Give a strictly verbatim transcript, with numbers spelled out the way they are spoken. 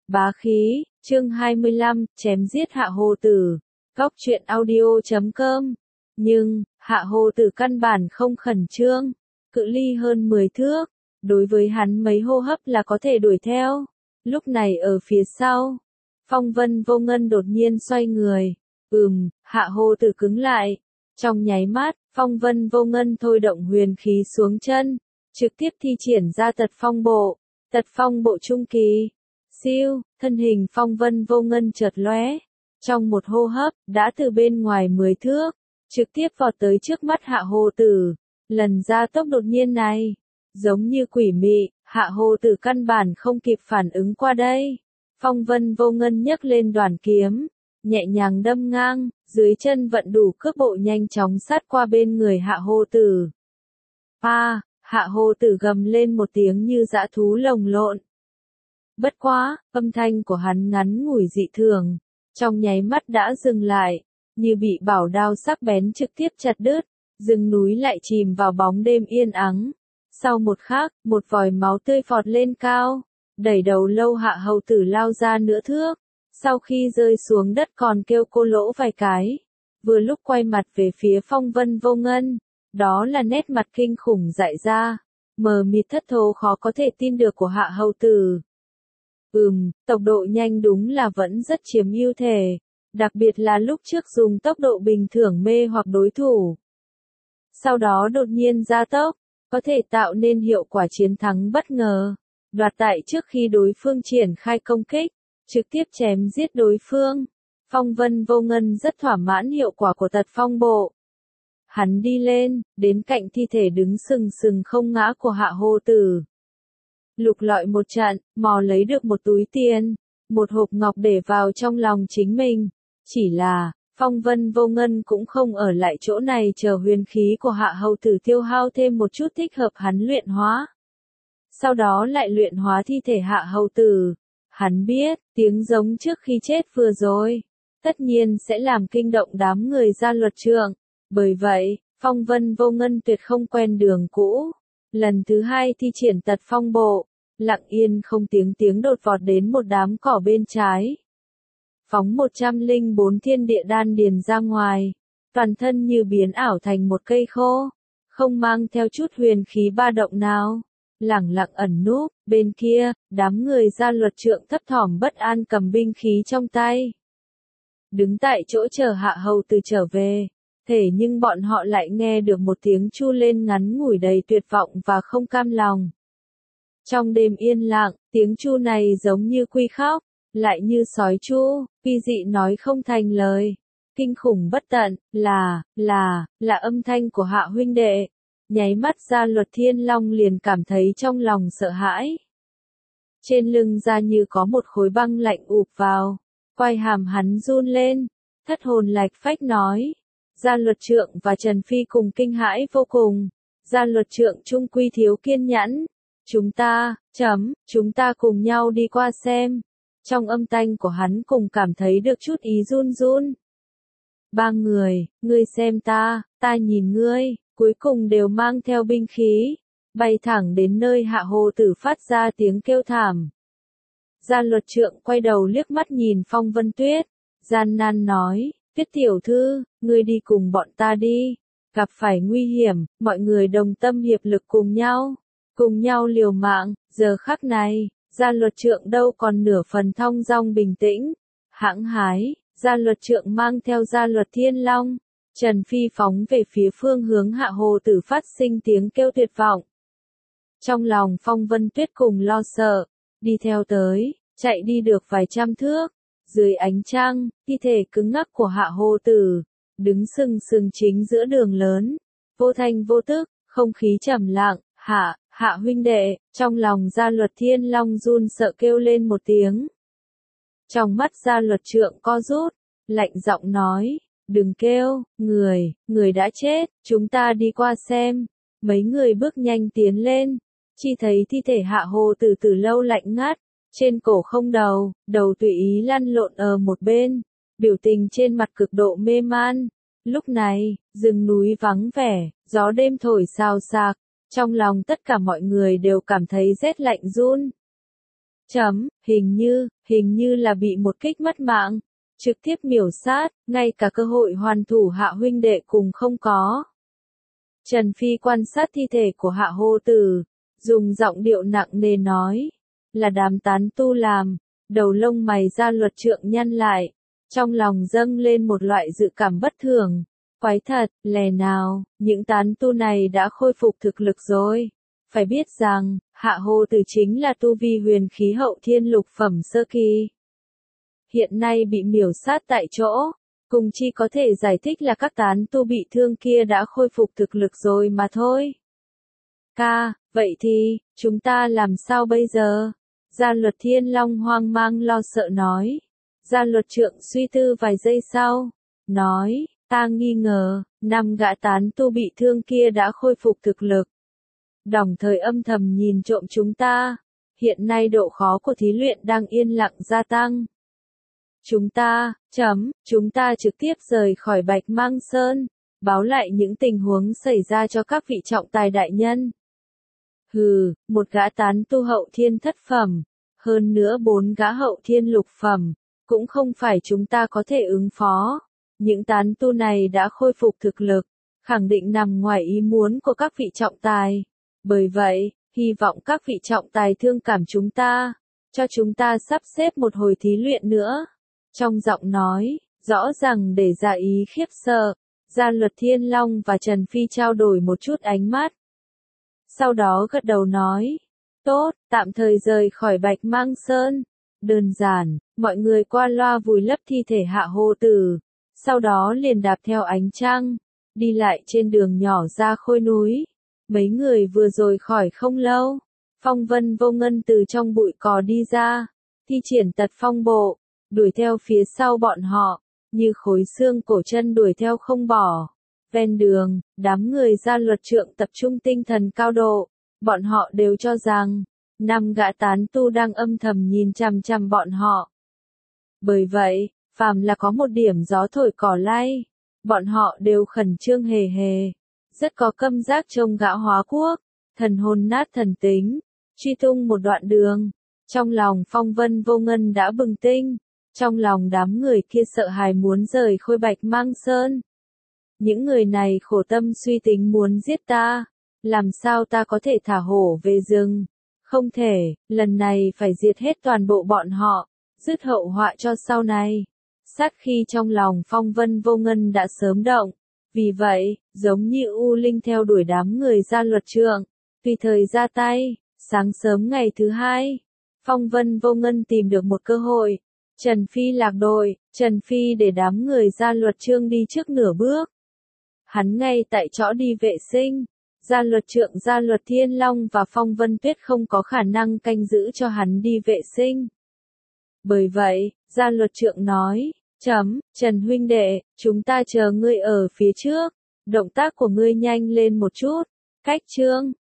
Bá khí, chương hai mươi lăm, chém giết Hạ Hồ Tử. Góc truyện audio chấm com. Nhưng, Hạ Hồ Tử căn bản không khẩn trương. Cự ly hơn mười thước. Đối với hắn mấy hô hấp là có thể đuổi theo. Lúc này ở phía sau. Phong Vân Vô Ngân đột nhiên xoay người. Ừm, Hạ Hồ Tử cứng lại. Trong nháy mắt, Phong Vân Vô Ngân thôi động huyền khí xuống chân. Trực tiếp thi triển ra tật phong bộ. Tật phong bộ trung kỳ. Siêu, thân hình Phong Vân Vô Ngân chợt lóe, trong một hô hấp, đã từ bên ngoài mười thước, trực tiếp vọt tới trước mắt Hạ Hồ Tử. Lần ra tốc đột nhiên này, giống như quỷ mị, Hạ Hồ Tử căn bản không kịp phản ứng qua đây. Phong Vân Vô Ngân nhấc lên đoàn kiếm, nhẹ nhàng đâm ngang, dưới chân vận đủ cước bộ nhanh chóng sát qua bên người Hạ Hồ Tử. A, Hạ Hồ Tử gầm lên một tiếng như dã thú lồng lộn. Bất quá, âm thanh của hắn ngắn ngủi dị thường, trong nháy mắt đã dừng lại, như bị bảo đao sắc bén trực tiếp chặt đứt, rừng núi lại chìm vào bóng đêm yên ắng. Sau một khắc, một vòi máu tươi phọt lên cao, đẩy đầu lâu Hạ Hầu Tử lao ra nửa thước, sau khi rơi xuống đất còn kêu cô lỗ vài cái, vừa lúc quay mặt về phía Phong Vân Vô Ngân, đó là nét mặt kinh khủng dại ra, mờ mịt thất thố khó có thể tin được của Hạ Hầu Tử. Ừm, tốc độ nhanh đúng là vẫn rất chiếm ưu thể, đặc biệt là lúc trước dùng tốc độ bình thường mê hoặc đối thủ. Sau đó đột nhiên gia tốc, có thể tạo nên hiệu quả chiến thắng bất ngờ, đoạt tại trước khi đối phương triển khai công kích, trực tiếp chém giết đối phương. Phong Vân Vô Ngân rất thỏa mãn hiệu quả của tật phong bộ. Hắn đi lên, đến cạnh thi thể đứng sừng sừng không ngã của Hạ Hồ Tử. Lục lọi một trận, mò lấy được một túi tiền, một hộp ngọc để vào trong lòng chính mình. Chỉ là, Phong Vân Vô Ngân cũng không ở lại chỗ này chờ huyền khí của Hạ Hầu Tử tiêu hao thêm một chút thích hợp hắn luyện hóa. Sau đó lại luyện hóa thi thể Hạ Hầu Tử. Hắn biết, tiếng giống trước khi chết vừa rồi, tất nhiên sẽ làm kinh động đám người Gia Luật Trượng. Bởi vậy, Phong Vân Vô Ngân tuyệt không quen đường cũ. Lần thứ hai thi triển tật phong bộ, lặng yên không tiếng tiếng đột vọt đến một đám cỏ bên trái. Phóng một trăm lẻ bốn thiên địa đan điền ra ngoài, toàn thân như biến ảo thành một cây khô, không mang theo chút huyền khí ba động nào. Lẳng lặng ẩn núp, bên kia, đám người Gia Luật Trượng thấp thỏm bất an cầm binh khí trong tay. Đứng tại chỗ chờ Hạ Hầu Tử trở về. Thể nhưng bọn họ lại nghe được một tiếng chu lên ngắn ngủi đầy tuyệt vọng và không cam lòng. Trong đêm yên lặng, tiếng chu này giống như quy khóc, lại như sói chu, kỳ dị nói không thành lời. Kinh khủng bất tận, là, là, là âm thanh của Hạ huynh đệ. Nháy mắt Gia Luật Thiên Long liền cảm thấy trong lòng sợ hãi. Trên lưng ra như có một khối băng lạnh ụp vào, quai hàm hắn run lên, thất hồn lạch phách nói. Gia Luật Trượng và Trần Phi cùng kinh hãi vô cùng. Gia Luật Trượng trung quy thiếu kiên nhẫn. Chúng ta, chấm, chúng ta cùng nhau đi qua xem. Trong âm thanh của hắn cùng cảm thấy được chút ý run run. Ba người, ngươi xem ta, ta nhìn ngươi, cuối cùng đều mang theo binh khí, bay thẳng đến nơi Hạ Hồ Tử phát ra tiếng kêu thảm. Gia Luật Trượng quay đầu liếc mắt nhìn Phong Vân Tuyết, gian nan nói. Tuyết tiểu thư, ngươi đi cùng bọn ta đi, gặp phải nguy hiểm, mọi người đồng tâm hiệp lực cùng nhau, cùng nhau liều mạng. Giờ khắc này, Gia Luật Trượng đâu còn nửa phần thong dong bình tĩnh, hãng hái. Gia Luật Trượng mang theo Gia Luật Thiên Long, Trần Phi phóng về phía phương hướng Hạ Hồ Tử phát sinh tiếng kêu tuyệt vọng. Trong lòng Phong Vân Tuyết cùng lo sợ, đi theo tới, chạy đi được vài trăm thước. Dưới ánh trăng, thi thể cứng ngắc của Hạ Hồ Tử, đứng sừng sừng chính giữa đường lớn, vô thanh vô tức, không khí trầm lặng. Hạ, Hạ huynh đệ, trong lòng Gia Luật Thiên Long run sợ kêu lên một tiếng. Trong mắt Gia Luật Trượng co rút, lạnh giọng nói, đừng kêu, người, người đã chết, chúng ta đi qua xem. Mấy người bước nhanh tiến lên, chỉ thấy thi thể Hạ Hồ Tử từ lâu lạnh ngắt. Trên cổ không đầu, đầu tùy ý lăn lộn ở một bên, biểu tình trên mặt cực độ mê man. Lúc này, rừng núi vắng vẻ, gió đêm thổi xào xạc, trong lòng tất cả mọi người đều cảm thấy rét lạnh run. Chấm, hình như, hình như là bị một kích mất mạng. Trực tiếp miểu sát, ngay cả cơ hội hoàn thủ Hạ huynh đệ cùng không có. Trần Phi quan sát thi thể của Hạ hô tử, dùng giọng điệu nặng nề nói, là đám tán tu làm, đầu lông mày Gia Luật Trượng nhăn lại, trong lòng dâng lên một loại dự cảm bất thường, quái thật, lẽ nào, những tán tu này đã khôi phục thực lực rồi. Phải biết rằng, Hạ hô tử chính là tu vi huyền khí hậu thiên lục phẩm sơ kỳ. Hiện nay bị miểu sát tại chỗ, cùng chi có thể giải thích là các tán tu bị thương kia đã khôi phục thực lực rồi mà thôi. Ca, vậy thì, chúng ta làm sao bây giờ? Gia Luật Thiên Long hoang mang lo sợ nói. Gia Luật Trượng suy tư vài giây sau, nói, ta nghi ngờ, năm gã tán tu bị thương kia đã khôi phục thực lực. Đồng thời âm thầm nhìn trộm chúng ta, hiện nay độ khó của thí luyện đang yên lặng gia tăng. Chúng ta, chấm, chúng ta trực tiếp rời khỏi Bạch Mang Sơn, báo lại những tình huống xảy ra cho các vị trọng tài đại nhân. Hừ, một gã tán tu hậu thiên thất phẩm, hơn nữa bốn gã hậu thiên lục phẩm, cũng không phải chúng ta có thể ứng phó. Những tán tu này đã khôi phục thực lực, khẳng định nằm ngoài ý muốn của các vị trọng tài. Bởi vậy, hy vọng các vị trọng tài thương cảm chúng ta, cho chúng ta sắp xếp một hồi thí luyện nữa. Trong giọng nói, rõ ràng để ra ý khiếp sợ, Gia Luật Thiên Long và Trần Phi trao đổi một chút ánh mắt. Sau đó gật đầu nói, tốt, tạm thời rời khỏi Bạch Mang Sơn. Đơn giản, mọi người qua loa vùi lấp thi thể Hạ hô tử, sau đó liền đạp theo ánh trăng, đi lại trên đường nhỏ ra Khôi núi. Mấy người vừa rồi khỏi không lâu, Phong Vân Vô Ngân từ trong bụi cỏ đi ra, thi triển tật phong bộ, đuổi theo phía sau bọn họ, như khối xương cổ chân đuổi theo không bỏ. Ven đường, đám người Gia Luật Trượng tập trung tinh thần cao độ, bọn họ đều cho rằng, năm gã tán tu đang âm thầm nhìn chằm chằm bọn họ. Bởi vậy, phàm là có một điểm gió thổi cỏ lay, bọn họ đều khẩn trương hề hề, rất có câm giác trông gã hóa quốc, thần hồn nát thần tính, truy tung một đoạn đường. Trong lòng Phong Vân Vô Ngân đã bừng tinh, trong lòng đám người kia sợ hãi muốn rời Khôi Bạch Mang Sơn. Những người này khổ tâm suy tính muốn giết ta, làm sao ta có thể thả hổ về rừng? Không thể, lần này phải diệt hết toàn bộ bọn họ, dứt hậu họa cho sau này. Sát khi trong lòng Phong Vân Vô Ngân đã sớm động, vì vậy, giống như U Linh theo đuổi đám người Gia Luật Trượng, tùy thời ra tay. Sáng sớm ngày thứ hai, Phong Vân Vô Ngân tìm được một cơ hội. Trần Phi lạc đội, Trần Phi để đám người Gia Luật Trương đi trước nửa bước. Hắn ngay tại chỗ đi vệ sinh, Gia Luật Trượng, Gia Luật Thiên Long và Phong Vân Tuyết không có khả năng canh giữ cho hắn đi vệ sinh. Bởi vậy, Gia Luật Trượng nói, chấm, Trần huynh đệ, chúng ta chờ ngươi ở phía trước, động tác của ngươi nhanh lên một chút. Cách chương